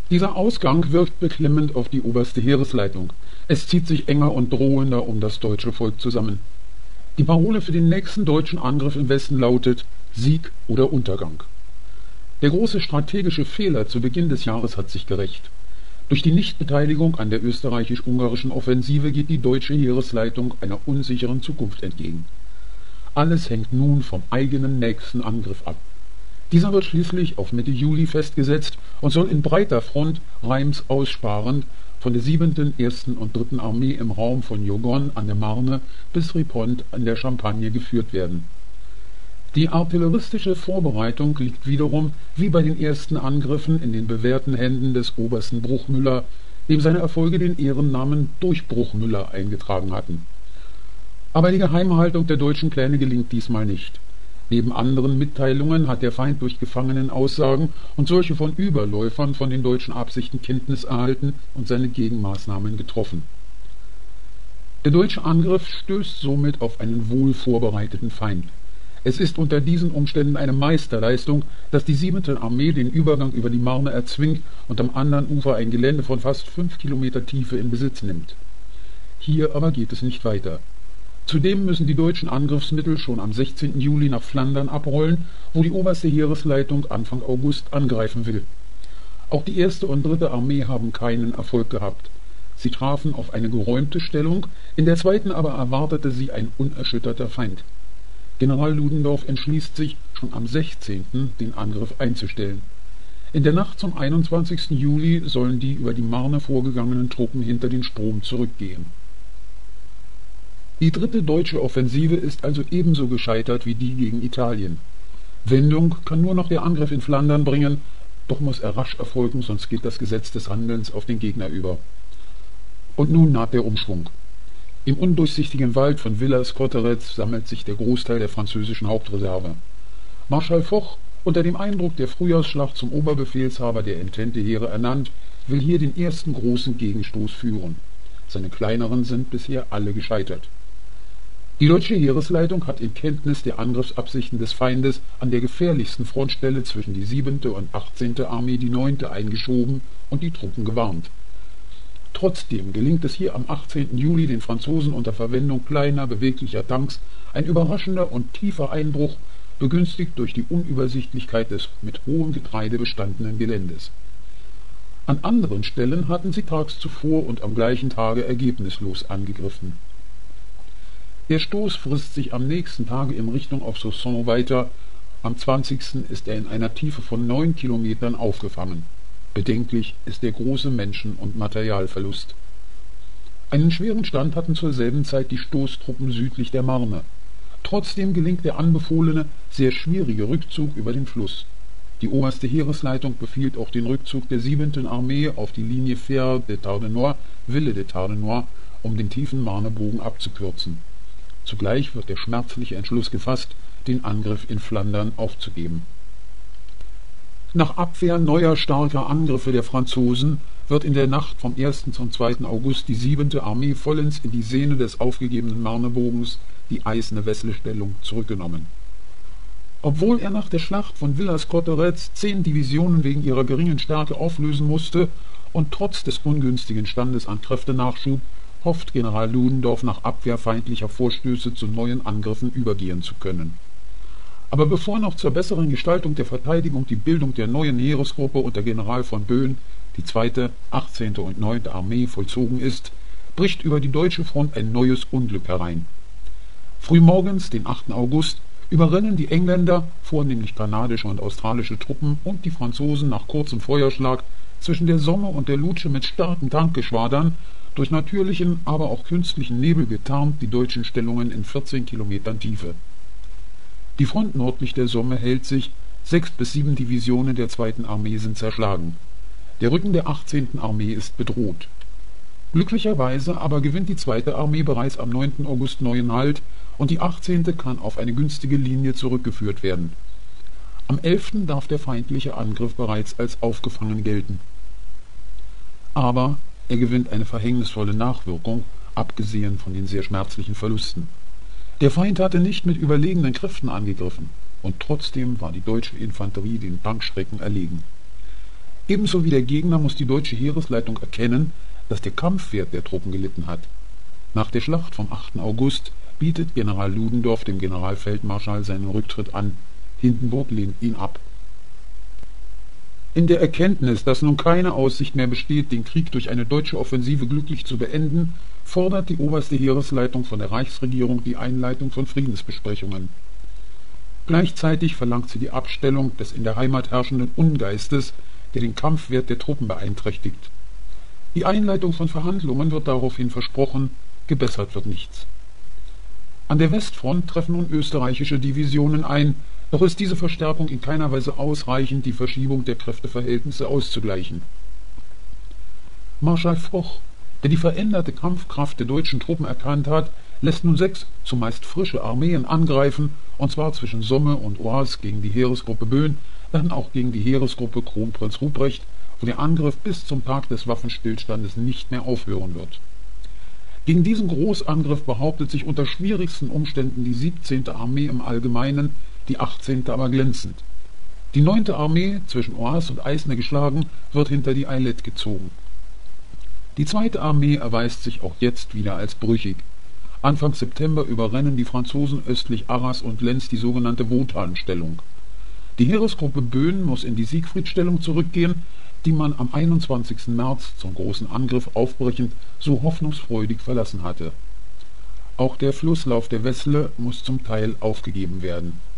Dieser Ausgang wirkt beklemmend auf die oberste Heeresleitung. Es zieht sich enger und drohender um das deutsche Volk zusammen. Die Parole für den nächsten deutschen Angriff im Westen lautet Sieg oder Untergang. Der große strategische Fehler zu Beginn des Jahres hat sich gerächt. Durch die Nichtbeteiligung an der österreichisch-ungarischen Offensive geht die deutsche Heeresleitung einer unsicheren Zukunft entgegen. Alles hängt nun vom eigenen nächsten Angriff ab. Dieser wird schließlich auf Mitte Juli festgesetzt und soll in breiter Front Reims aussparend von der 7., 1. und 3. Armee im Raum von Jogon an der Marne bis Ripon an der Champagne geführt werden. Die artilleristische Vorbereitung liegt wiederum, wie bei den ersten Angriffen, in den bewährten Händen des Obersten Bruchmüller, dem seine Erfolge den Ehrennamen Durchbruchmüller eingetragen hatten. Aber die Geheimhaltung der deutschen Pläne gelingt diesmal nicht. Neben anderen Mitteilungen hat der Feind durch Gefangenenaussagen und solche von Überläufern von den deutschen Absichten Kenntnis erhalten und seine Gegenmaßnahmen getroffen. Der deutsche Angriff stößt somit auf einen wohl vorbereiteten Feind. Es ist unter diesen Umständen eine Meisterleistung, dass die 7. Armee den Übergang über die Marne erzwingt und am anderen Ufer ein Gelände von fast 5 Kilometer Tiefe in Besitz nimmt. Hier aber geht es nicht weiter. Zudem müssen die deutschen Angriffsmittel schon am 16. Juli nach Flandern abrollen, wo die oberste Heeresleitung Anfang August angreifen will. Auch die 1. und 3. Armee haben keinen Erfolg gehabt. Sie trafen auf eine geräumte Stellung, in der 2. aber erwartete sie ein unerschütterter Feind. General Ludendorff entschließt sich, schon am 16. den Angriff einzustellen. In der Nacht zum 21. Juli sollen die über die Marne vorgegangenen Truppen hinter den Strom zurückgehen. Die 3. deutsche Offensive ist also ebenso gescheitert wie die gegen Italien. Wendung kann nur noch der Angriff in Flandern bringen, doch muss er rasch erfolgen, sonst geht das Gesetz des Handelns auf den Gegner über. Und nun naht der Umschwung. Im undurchsichtigen Wald von Villers-Cotterets sammelt sich der Großteil der französischen Hauptreserve. Marschall Foch, unter dem Eindruck der Frühjahrsschlacht zum Oberbefehlshaber der Entente-Heere ernannt, will hier den ersten großen Gegenstoß führen. Seine kleineren sind bisher alle gescheitert. Die deutsche Heeresleitung hat in Kenntnis der Angriffsabsichten des Feindes an der gefährlichsten Frontstelle zwischen die 7. und 18. Armee die 9. eingeschoben und die Truppen gewarnt. Trotzdem gelingt es hier am 18. Juli den Franzosen unter Verwendung kleiner, beweglicher Tanks ein überraschender und tiefer Einbruch, begünstigt durch die Unübersichtlichkeit des mit hohem Getreide bestandenen Geländes. An anderen Stellen hatten sie tags zuvor und am gleichen Tage ergebnislos angegriffen. Der Stoß frisst sich am nächsten Tage in Richtung auf Soissons weiter. Am 20. ist er in einer Tiefe von 9 Kilometern aufgefangen. Bedenklich ist der große Menschen- und Materialverlust. Einen schweren Stand hatten zur selben Zeit die Stoßtruppen südlich der Marne. Trotzdem gelingt der anbefohlene, sehr schwierige Rückzug über den Fluss. Die oberste Heeresleitung befiehlt auch den Rückzug der 7. Armee auf die Linie Fer de Tardenois, Ville de Tardenois, um den tiefen Marnebogen abzukürzen. Zugleich wird der schmerzliche Entschluss gefasst, den Angriff in Flandern aufzugeben. Nach Abwehr neuer starker Angriffe der Franzosen wird in der Nacht vom 1. zum 2. August die 7. Armee vollends in die Sehne des aufgegebenen Marnebogens, die Eisne-Wessle-Stellung, zurückgenommen. Obwohl er nach der Schlacht von Villers-Cotterets 10 Divisionen wegen ihrer geringen Stärke auflösen musste und trotz des ungünstigen Standes an Kräftenachschub, hofft General Ludendorff nach Abwehr feindlicher Vorstöße zu neuen Angriffen übergehen zu können. Aber bevor noch zur besseren Gestaltung der Verteidigung die Bildung der neuen Heeresgruppe unter General von Boehn, die 2., 18. und 9. Armee, vollzogen ist, bricht über die deutsche Front ein neues Unglück herein. Frühmorgens, den 8. August, überrennen die Engländer, vornehmlich kanadische und australische Truppen, und die Franzosen nach kurzem Feuerschlag zwischen der Somme und der Lutsche mit starken Tankgeschwadern, durch natürlichen, aber auch künstlichen Nebel getarnt, die deutschen Stellungen in 14 Kilometern Tiefe. Die Front nördlich der Somme hält sich, 6 bis 7 Divisionen der 2. Armee sind zerschlagen. Der Rücken der 18. Armee ist bedroht. Glücklicherweise aber gewinnt die 2. Armee bereits am 9. August neuen Halt und die 18. kann auf eine günstige Linie zurückgeführt werden. Am 11. darf der feindliche Angriff bereits als aufgefangen gelten. Aber er gewinnt eine verhängnisvolle Nachwirkung, abgesehen von den sehr schmerzlichen Verlusten. Der Feind hatte nicht mit überlegenen Kräften angegriffen, und trotzdem war die deutsche Infanterie den Tankstrecken erlegen. Ebenso wie der Gegner muss die deutsche Heeresleitung erkennen, dass der Kampfwert der Truppen gelitten hat. Nach der Schlacht vom 8. August bietet General Ludendorff dem Generalfeldmarschall seinen Rücktritt an. Hindenburg lehnt ihn ab. In der Erkenntnis, dass nun keine Aussicht mehr besteht, den Krieg durch eine deutsche Offensive glücklich zu beenden, fordert die oberste Heeresleitung von der Reichsregierung die Einleitung von Friedensbesprechungen. Gleichzeitig verlangt sie die Abstellung des in der Heimat herrschenden Ungeistes, der den Kampfwert der Truppen beeinträchtigt. Die Einleitung von Verhandlungen wird daraufhin versprochen, gebessert wird nichts. An der Westfront treffen nun österreichische Divisionen ein, doch ist diese Verstärkung in keiner Weise ausreichend, die Verschiebung der Kräfteverhältnisse auszugleichen. Marschall Foch, der die veränderte Kampfkraft der deutschen Truppen erkannt hat, lässt nun 6 zumeist frische Armeen angreifen, und zwar zwischen Somme und Oise gegen die Heeresgruppe Böhn, dann auch gegen die Heeresgruppe Kronprinz Ruprecht, wo der Angriff bis zum Tag des Waffenstillstandes nicht mehr aufhören wird. Gegen diesen Großangriff behauptet sich unter schwierigsten Umständen die 17. Armee im Allgemeinen, die 18. aber glänzend. Die 9. Armee, zwischen Oise und Aisne geschlagen, wird hinter die Ailette gezogen. Die 2. Armee erweist sich auch jetzt wieder als brüchig. Anfang September überrennen die Franzosen östlich Arras und Lens die sogenannte Wotanstellung. Die Heeresgruppe Böhn muss in die Siegfriedstellung zurückgehen, die man am 21. März zum großen Angriff aufbrechend so hoffnungsfreudig verlassen hatte. Auch der Flusslauf der Vesle muss zum Teil aufgegeben werden.